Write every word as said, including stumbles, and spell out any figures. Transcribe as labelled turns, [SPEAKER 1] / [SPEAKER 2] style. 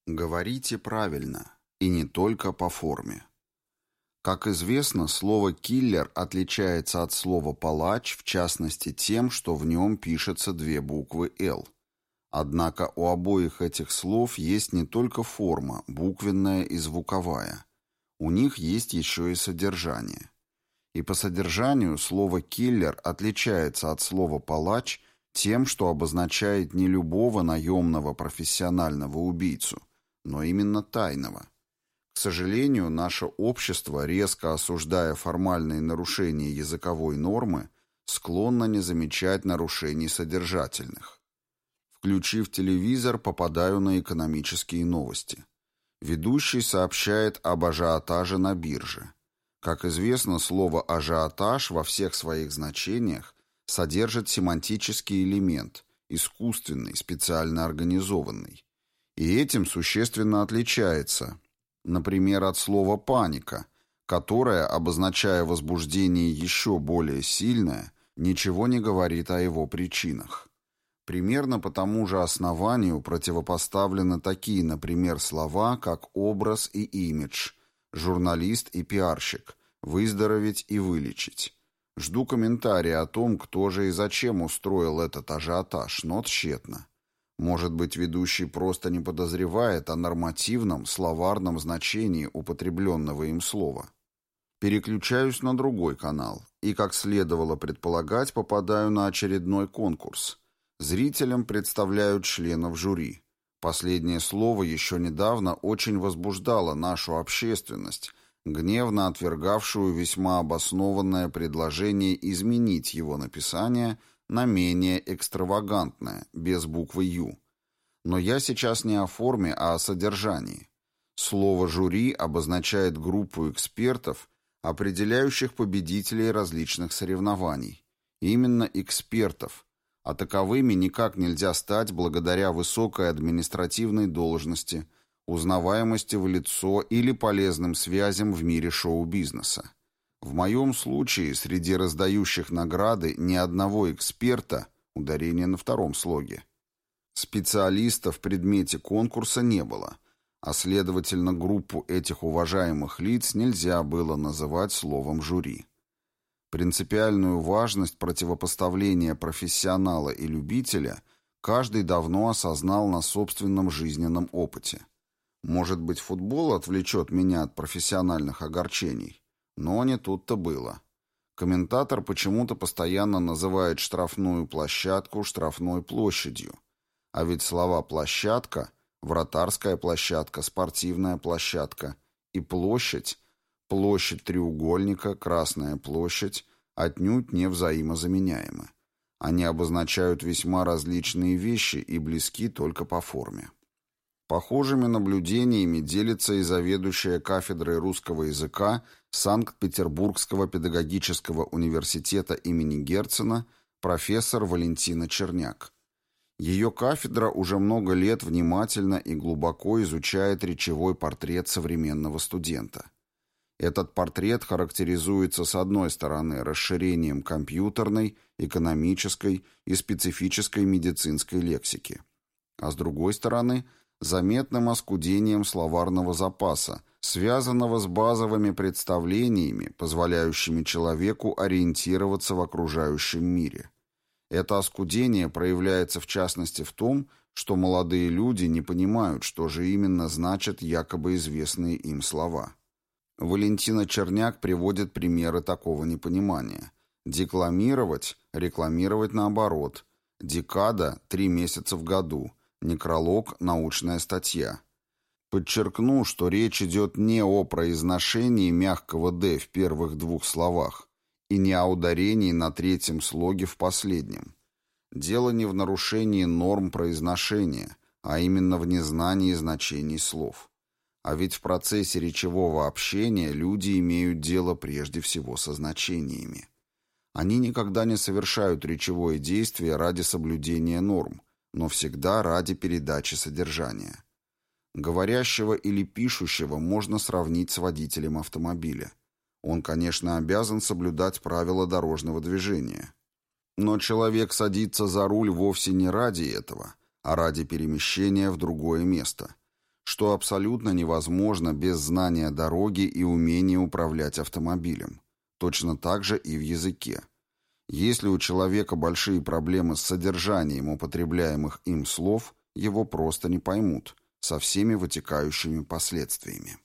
[SPEAKER 1] Говорите правильно, и не только по форме. Как известно, слово «киллер» отличается от слова «палач», в частности тем, что в нем пишется две буквы «Л». Однако у обоих этих слов есть не только форма, буквенная и звуковая. У них есть еще и содержание. И по содержанию слово «киллер» отличается от слова «палач» тем, что обозначает не любого наемного профессионального убийцу, но именно тайного. К сожалению, наше общество, резко осуждая формальные нарушения языковой нормы, склонно не замечать нарушений содержательных. Включив телевизор, попадаю на экономические новости. Ведущий сообщает об ажиотаже на бирже. Как известно, слово «ажиотаж» во всех своих значениях содержит семантический элемент, искусственный, специально организованный. И этим существенно отличается, например, от слова «паника», которое, обозначая возбуждение еще более сильное, ничего не говорит о его причинах. Примерно по тому же основанию противопоставлены такие, например, слова, как «образ» и «имидж», «журналист» и «пиарщик», «выздороветь» и «вылечить». Жду комментария о том, кто же и зачем устроил этот ажиотаж, но тщетно. Может быть, ведущий просто не подозревает о нормативном, словарном значении употребленного им слова. Переключаюсь на другой канал и, как следовало предполагать, попадаю на очередной конкурс. Зрителям представляют членов жюри. Последнее слово еще недавно очень возбуждало нашу общественность, гневно отвергавшую весьма обоснованное предложение изменить его написание на менее экстравагантное, без буквы «Ю». Но я сейчас не о форме, а о содержании. Слово «жюри» обозначает группу экспертов, определяющих победителей различных соревнований. Именно экспертов, а таковыми никак нельзя стать благодаря высокой административной должности, узнаваемости в лицо или полезным связям в мире шоу-бизнеса. В моем случае среди раздающих награды ни одного эксперта, ударение на втором слоге, специалиста в предмете конкурса не было, а следовательно группу этих уважаемых лиц нельзя было называть словом «жюри». Принципиальную важность противопоставления профессионала и любителя каждый давно осознал на собственном жизненном опыте. Может быть, футбол отвлечет меня от профессиональных огорчений? Но не тут-то было. Комментатор почему-то постоянно называет штрафную площадку штрафной площадью. А ведь слова «площадка», «вратарская площадка», «спортивная площадка» и «площадь», «площадь треугольника», «красная площадь» отнюдь не взаимозаменяемы. Они обозначают весьма различные вещи и близки только по форме. Похожими наблюдениями делится и заведующая кафедрой русского языка Санкт-Петербургского педагогического университета имени Герцена профессор Валентина Черняк. Ее кафедра уже много лет внимательно и глубоко изучает речевой портрет современного студента. Этот портрет характеризуется с одной стороны расширением компьютерной, экономической и специфической медицинской лексики, а с другой стороны – заметным оскудением словарного запаса, связанного с базовыми представлениями, позволяющими человеку ориентироваться в окружающем мире. Это оскудение проявляется в частности в том, что молодые люди не понимают, что же именно значат якобы известные им слова. Валентина Черняк приводит примеры такого непонимания. Декламировать, рекламировать наоборот, декада – три месяца в году – некролог – научная статья. Подчеркну, что речь идет не о произношении мягкого «д» в первых двух словах и не о ударении на третьем слоге в последнем. Дело не в нарушении норм произношения, а именно в незнании значений слов. А ведь в процессе речевого общения люди имеют дело прежде всего со значениями. Они никогда не совершают речевое действие ради соблюдения норм, но всегда ради передачи содержания. Говорящего или пишущего можно сравнить с водителем автомобиля. Он, конечно, обязан соблюдать правила дорожного движения. Но человек садится за руль вовсе не ради этого, а ради перемещения в другое место. что абсолютно невозможно без знания дороги и умения управлять автомобилем. Точно так же и в языке. Если у человека большие проблемы с содержанием употребляемых им слов, его просто не поймут, со всеми вытекающими последствиями.